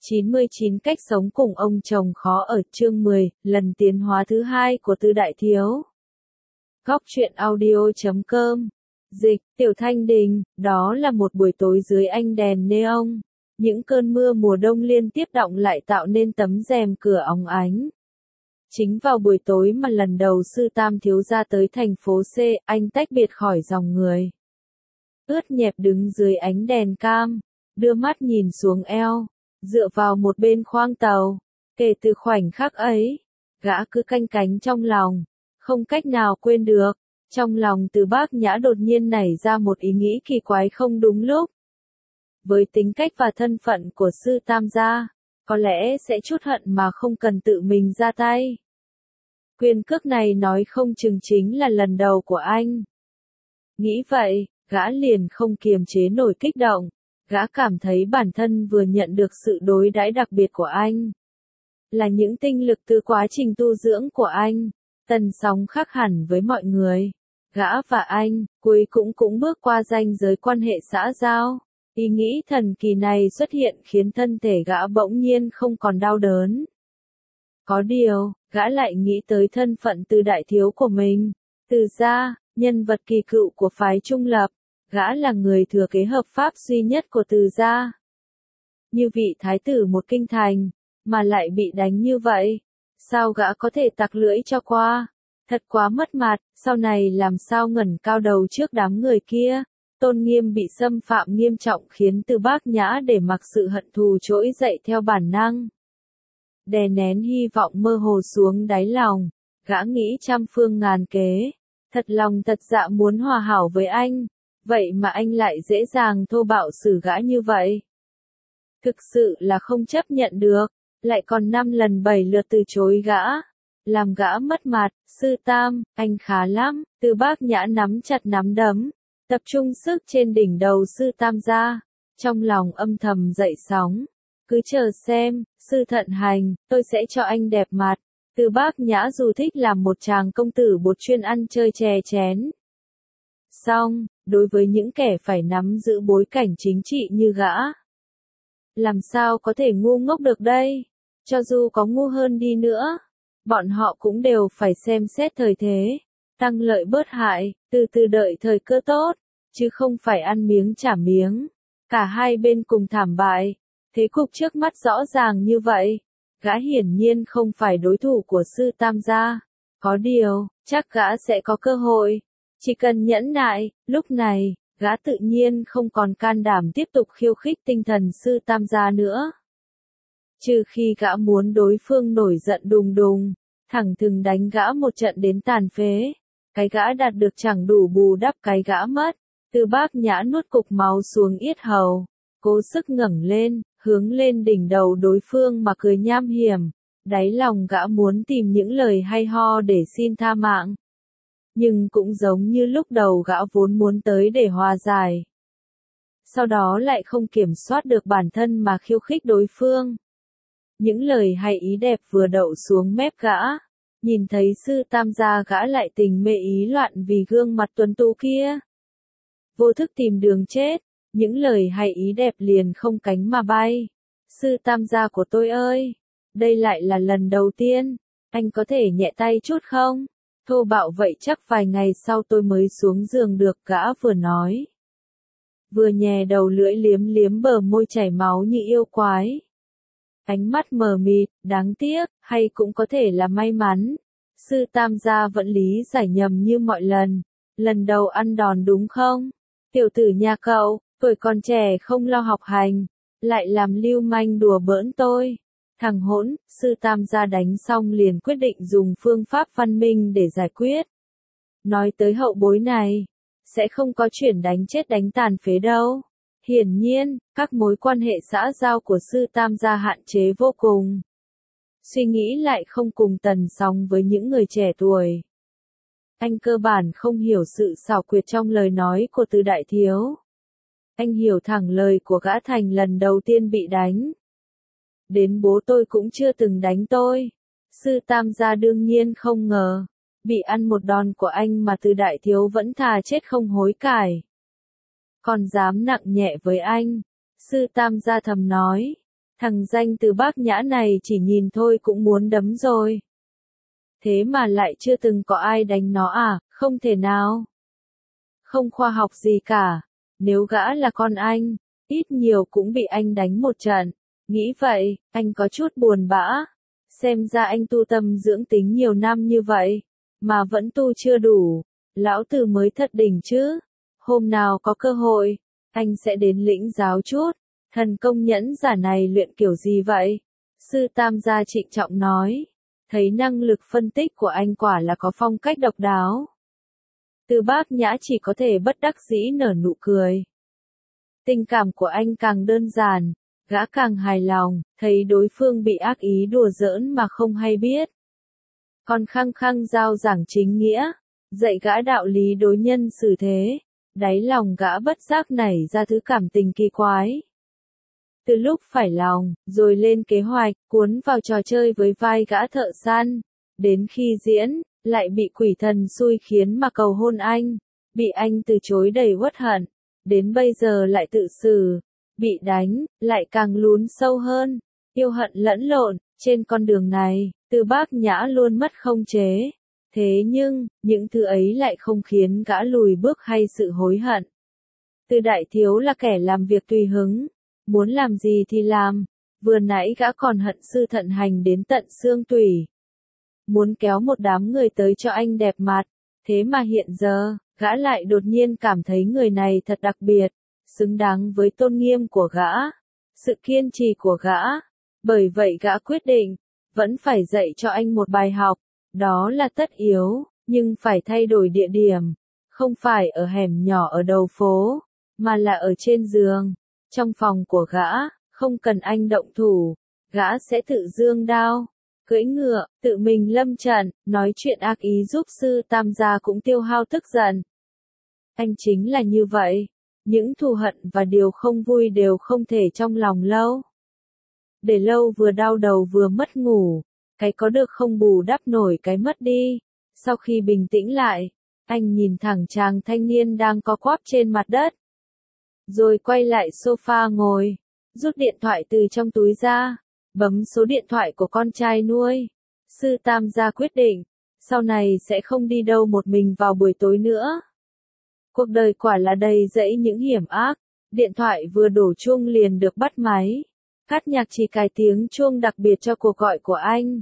99 cách sống cùng ông chồng khó ở chương 10, lần tiến hóa thứ hai của Tư Đại Thiếu. Góc truyện audio.com. Dịch, Tiểu Thanh Đình, đó là một buổi tối dưới ánh đèn neon. Những cơn mưa mùa đông liên tiếp đọng lại tạo nên tấm rèm cửa óng ánh. Chính vào buổi tối mà lần đầu Sư Tam Thiếu gia tới thành phố C, anh tách biệt khỏi dòng người. Ướt nhẹp đứng dưới ánh đèn cam, đưa mắt nhìn xuống eo, dựa vào một bên khoang tàu. Kể từ khoảnh khắc ấy, gã cứ canh cánh trong lòng, không cách nào quên được. Trong lòng Từ Bác Nhã đột nhiên nảy ra một ý nghĩ kỳ quái không đúng lúc. Với tính cách và thân phận của Sư Tam gia, có lẽ sẽ chút hận mà không cần tự mình ra tay. Quyền cước này nói không chừng chính là lần đầu của anh. Nghĩ vậy, gã liền không kiềm chế nổi kích động. Gã cảm thấy bản thân vừa nhận được sự đối đãi đặc biệt của anh. Là những tinh lực từ quá trình tu dưỡng của anh. Tần Sóng khác hẳn với mọi người. Gã và anh, cuối cũng bước qua ranh giới quan hệ xã giao. Ý nghĩ thần kỳ này xuất hiện khiến thân thể gã bỗng nhiên không còn đau đớn. Có điều, gã lại nghĩ tới thân phận Từ Đại Thiếu của mình. Từ gia, nhân vật kỳ cựu của phái Trung Lập. Gã là người thừa kế hợp pháp duy nhất của Từ gia. Như vị thái tử một kinh thành, mà lại bị đánh như vậy. Sao gã có thể tặc lưỡi cho qua? Thật quá mất mặt, sau này làm sao ngẩng cao đầu trước đám người kia. Tôn nghiêm bị xâm phạm nghiêm trọng khiến Từ Bác Nhã để mặc sự hận thù trỗi dậy theo bản năng. Đè nén hy vọng mơ hồ xuống đáy lòng, gã nghĩ trăm phương ngàn kế. Thật lòng thật dạ muốn hòa hảo với anh. Vậy mà anh lại dễ dàng thô bạo xử gã như vậy. Thực sự là không chấp nhận được, lại còn 5 lần 7 lượt từ chối gã. Làm gã mất mặt. Sư Tam, anh khá lắm. Từ Bác Nhã nắm chặt nắm đấm, tập trung sức trên đỉnh đầu Sư Tam gia. Trong lòng âm thầm dậy sóng. Cứ chờ xem, Sư Thận Hành, tôi sẽ cho anh đẹp mặt. Từ Bác Nhã dù thích làm một chàng công tử bột chuyên ăn chơi chè chén. Song, đối với những kẻ phải nắm giữ bối cảnh chính trị như gã, làm sao có thể ngu ngốc được đây? Cho dù có ngu hơn đi nữa, bọn họ cũng đều phải xem xét thời thế, tăng lợi bớt hại, từ từ đợi thời cơ tốt, chứ không phải ăn miếng trả miếng. Cả hai bên cùng thảm bại, thế cục trước mắt rõ ràng như vậy, gã hiển nhiên không phải đối thủ của Sư Tam gia. Có điều, chắc gã sẽ có cơ hội. Chỉ cần nhẫn nại, lúc này, gã tự nhiên không còn can đảm tiếp tục khiêu khích tinh thần Sư Tam gia nữa. Trừ khi gã muốn đối phương nổi giận đùng đùng, thẳng thừng đánh gã một trận đến tàn phế. Cái gã đạt được chẳng đủ bù đắp cái gã mất. Từ Bác Nhã nuốt cục máu xuống yết hầu, cố sức ngẩng lên, hướng lên đỉnh đầu đối phương mà cười nham hiểm. Đáy lòng gã muốn tìm những lời hay ho để xin tha mạng. Nhưng cũng giống như lúc đầu gã vốn muốn tới để hòa giải. Sau đó lại không kiểm soát được bản thân mà khiêu khích đối phương. Những lời hay ý đẹp vừa đậu xuống mép gã. Nhìn thấy Sư Tam gia gã lại tình mê ý loạn vì gương mặt tuấn tú kia. Vô thức tìm đường chết, những lời hay ý đẹp liền không cánh mà bay. Sư Tam gia của tôi ơi, đây lại là lần đầu tiên, anh có thể nhẹ tay chút không? Thô bạo vậy chắc vài ngày sau tôi mới xuống giường được, gã vừa nói. Vừa nhè đầu lưỡi liếm liếm bờ môi chảy máu như yêu quái. Ánh mắt mờ mịt, đáng tiếc, hay cũng có thể là may mắn. Sư Tam gia vẫn lý giải nhầm như mọi lần. Lần đầu ăn đòn đúng không? Tiểu tử nhà cậu, tuổi còn trẻ không lo học hành, lại làm lưu manh đùa bỡn tôi. Thằng hỗn, Sư Tam gia đánh xong liền quyết định dùng phương pháp văn minh để giải quyết. Nói tới hậu bối này, sẽ không có chuyện đánh chết đánh tàn phế đâu. Hiển nhiên, các mối quan hệ xã giao của Sư Tam gia hạn chế vô cùng. Suy nghĩ lại không cùng tần sóng với những người trẻ tuổi. Anh cơ bản không hiểu sự xảo quyệt trong lời nói của Từ Đại Thiếu. Anh hiểu thẳng lời của gã thành lần đầu tiên bị đánh. Đến bố tôi cũng chưa từng đánh tôi. Sư Tam gia đương nhiên không ngờ, bị ăn một đòn của anh mà Từ Đại Thiếu vẫn thà chết không hối cải. Còn dám nặng nhẹ với anh. Sư Tam gia thầm nói, Thằng danh Từ Bác Nhã này chỉ nhìn thôi cũng muốn đấm rồi. Thế mà lại chưa từng có ai đánh nó à, không thể nào. Không khoa học gì cả, nếu gã là con anh, ít nhiều cũng bị anh đánh một trận. Nghĩ vậy, anh có chút buồn bã. Xem ra anh tu tâm dưỡng tính nhiều năm như vậy, mà vẫn tu chưa đủ. Lão Từ mới thật đỉnh chứ. Hôm nào có cơ hội, anh sẽ đến lĩnh giáo chút. Thần công nhẫn giả này luyện kiểu gì vậy? Sư Tam gia trịnh trọng nói. Thấy năng lực phân tích của anh quả là có phong cách độc đáo. Từ Bác Nhã chỉ có thể bất đắc dĩ nở nụ cười. Tình cảm của anh càng đơn giản, gã càng hài lòng, thấy đối phương bị ác ý đùa giỡn mà không hay biết. Còn khăng khăng giao giảng chính nghĩa, dạy gã đạo lý đối nhân xử thế, đáy lòng gã bất giác nảy ra thứ cảm tình kỳ quái. Từ lúc phải lòng, rồi lên kế hoạch, cuốn vào trò chơi với vai gã thợ săn, đến khi diễn, lại bị quỷ thần xui khiến mà cầu hôn anh, bị anh từ chối đầy uất hận, đến bây giờ lại tự xử, bị đánh, lại càng lún sâu hơn, yêu hận lẫn lộn, trên con đường này, Từ Bác Nhã luôn mất khống chế. Thế nhưng, những thứ ấy lại không khiến gã lùi bước hay sự hối hận. Từ Đại Thiếu là kẻ làm việc tùy hứng, muốn làm gì thì làm, vừa nãy gã còn hận Sư Thận Hành đến tận xương tủy. Muốn kéo một đám người tới cho anh đẹp mặt, thế mà hiện giờ, gã lại đột nhiên cảm thấy người này thật đặc biệt, xứng đáng với tôn nghiêm của gã, sự kiên trì của gã. Bởi vậy gã quyết định, vẫn phải dạy cho anh một bài học, đó là tất yếu, nhưng phải thay đổi địa điểm, không phải ở hẻm nhỏ ở đầu phố, mà là ở trên giường, trong phòng của gã, không cần anh động thủ, gã sẽ tự giương đao, cưỡi ngựa, tự mình lâm trận, nói chuyện ác ý giúp Sư Tam gia cũng tiêu hao tức giận. Anh chính là như vậy, những thù hận và điều không vui đều không thể trong lòng lâu. Để lâu vừa đau đầu vừa mất ngủ, cái có được không bù đắp nổi cái mất đi. Sau khi bình tĩnh lại, anh nhìn thẳng chàng thanh niên đang co quắp trên mặt đất. Rồi quay lại sofa ngồi, rút điện thoại từ trong túi ra, bấm số điện thoại của con trai nuôi. Sư Tam gia quyết định, sau này sẽ không đi đâu một mình vào buổi tối nữa. Cuộc đời quả là đầy rẫy những hiểm ác, điện thoại vừa đổ chuông liền được bắt máy. Cát Nhạc chỉ cài tiếng chuông đặc biệt cho cuộc gọi của anh.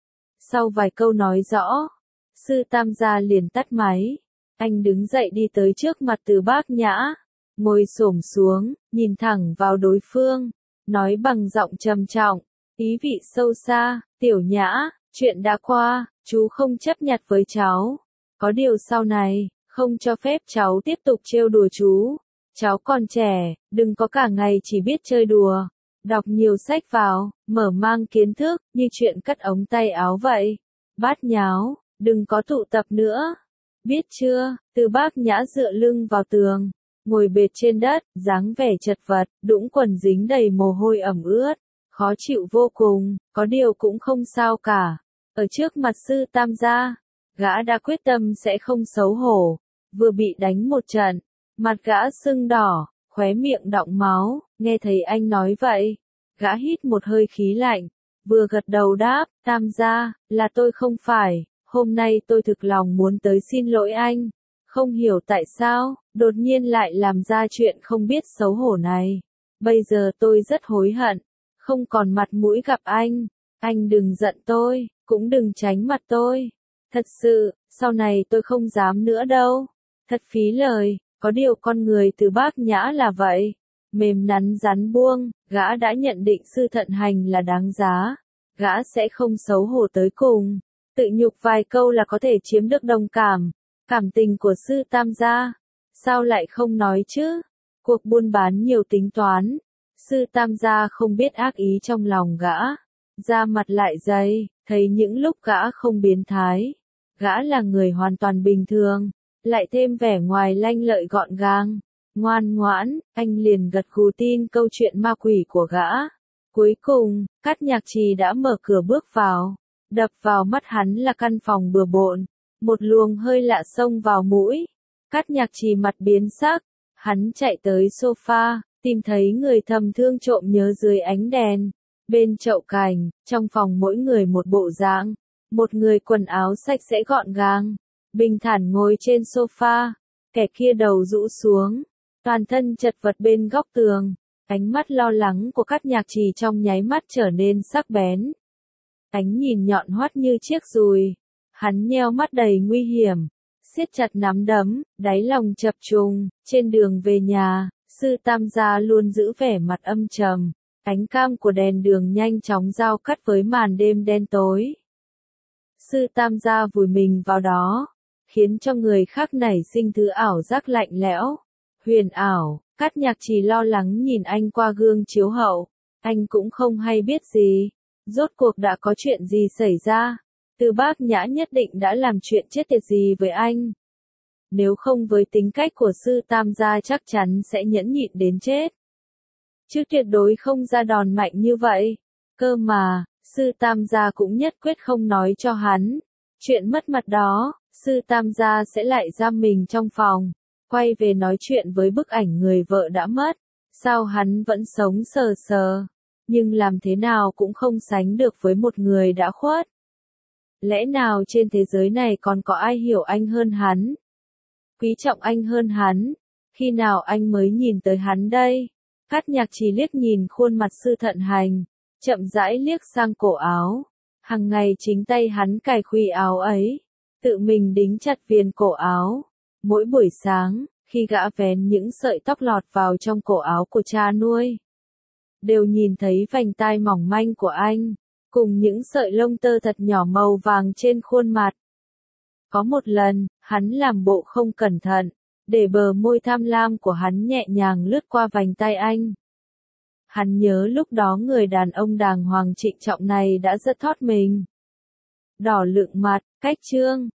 Sau vài câu nói rõ, Sư Tam gia liền tắt máy. Anh đứng dậy đi tới trước mặt Từ Bác Nhã, ngồi xổm xuống, nhìn thẳng vào đối phương, nói bằng giọng trầm trọng, ý vị sâu xa, Tiểu Nhã, chuyện đã qua, chú không chấp nhặt với cháu. Có điều sau này, không cho phép cháu tiếp tục trêu đùa chú. Cháu còn trẻ, đừng có cả ngày chỉ biết chơi đùa. Đọc nhiều sách vào, mở mang kiến thức, như chuyện cắt ống tay áo vậy. Bát nháo, đừng có tụ tập nữa. Biết chưa? Từ Bác Nhã dựa lưng vào tường, ngồi bệt trên đất, dáng vẻ chật vật, đũng quần dính đầy mồ hôi ẩm ướt, khó chịu vô cùng, có điều cũng không sao cả. Ở trước mặt Sư Tam gia, gã đã quyết tâm sẽ không xấu hổ, vừa bị đánh một trận, mặt gã sưng đỏ, khóe miệng đọng máu, nghe thấy anh nói vậy, gã hít một hơi khí lạnh, vừa gật đầu đáp, Tam gia, là tôi không phải, hôm nay tôi thực lòng muốn tới xin lỗi anh, không hiểu tại sao, đột nhiên lại làm ra chuyện không biết xấu hổ này, bây giờ tôi rất hối hận, không còn mặt mũi gặp anh đừng giận tôi, cũng đừng tránh mặt tôi, thật sự, sau này tôi không dám nữa đâu, thật phí lời. Có điều con người Từ Bác Nhã là vậy, mềm nắn rắn buông, gã đã nhận định Sư Thận Hành là đáng giá, gã sẽ không xấu hổ tới cùng, tự nhục vài câu là có thể chiếm được đồng cảm tình của Sư Tam gia, sao lại không nói chứ, cuộc buôn bán nhiều tính toán, Sư Tam gia không biết ác ý trong lòng gã, da mặt lại dày, thấy những lúc gã không biến thái, gã là người hoàn toàn bình thường. Lại thêm vẻ ngoài lanh lợi gọn gàng, ngoan ngoãn, anh liền gật gù tin câu chuyện ma quỷ của gã. Cuối cùng, Cát Nhạc Trì đã mở cửa bước vào, đập vào mắt hắn là căn phòng bừa bộn, một luồng hơi lạ xông vào mũi. Cát Nhạc Trì mặt biến sắc, hắn chạy tới sofa, tìm thấy người thầm thương trộm nhớ dưới ánh đèn, Bên chậu cảnh, trong phòng mỗi người một bộ dạng, một người quần áo sạch sẽ gọn gàng, bình thản ngồi trên sofa, kẻ kia đầu rũ xuống, toàn thân chật vật bên góc tường, ánh mắt lo lắng của Cát Nhạc Trì trong nháy mắt trở nên sắc bén. Ánh nhìn nhọn hoắt như chiếc dùi, hắn nheo mắt đầy nguy hiểm, siết chặt nắm đấm, đáy lòng chập trùng. Trên đường về nhà, Sư Tam gia luôn giữ vẻ mặt âm trầm, ánh cam của đèn đường nhanh chóng giao cắt với màn đêm đen tối. Sư Tam gia vùi mình vào đó, khiến cho người khác nảy sinh thứ ảo giác lạnh lẽo, huyền ảo. Cát Nhạc Trì lo lắng nhìn anh qua gương chiếu hậu, anh cũng không hay biết gì, rốt cuộc đã có chuyện gì xảy ra. Từ Bác Nhã nhất định đã làm chuyện chết tiệt gì với anh. Nếu không với tính cách của Sư Tam gia chắc chắn sẽ nhẫn nhịn đến chết. Chứ tuyệt đối không ra đòn mạnh như vậy. Cơ mà, Sư Tam gia cũng nhất quyết không nói cho hắn. Chuyện mất mặt đó, Sư Tam gia sẽ lại giam mình trong phòng, quay về nói chuyện với bức ảnh người vợ đã mất. Sao hắn vẫn sống sờ sờ, nhưng làm thế nào cũng không sánh được với một người đã khuất. Lẽ nào trên thế giới này còn có ai hiểu anh hơn hắn? Quý trọng anh hơn hắn? Khi nào anh mới nhìn tới hắn đây? Cát Nhạc Trì liếc nhìn khuôn mặt Sư Thận Hành, chậm rãi liếc sang cổ áo. Hằng ngày chính tay hắn cài khuy áo ấy, tự mình đính chặt viền cổ áo. Mỗi buổi sáng, khi gã vén những sợi tóc lọt vào trong cổ áo của cha nuôi, đều nhìn thấy vành tai mỏng manh của anh, cùng những sợi lông tơ thật nhỏ màu vàng trên khuôn mặt. Có một lần, hắn làm bộ không cẩn thận, để bờ môi tham lam của hắn nhẹ nhàng lướt qua vành tai anh. Hắn nhớ lúc đó người đàn ông đàng hoàng trịnh trọng này đã rất thót mình. Đỏ lựng mặt, cách trương,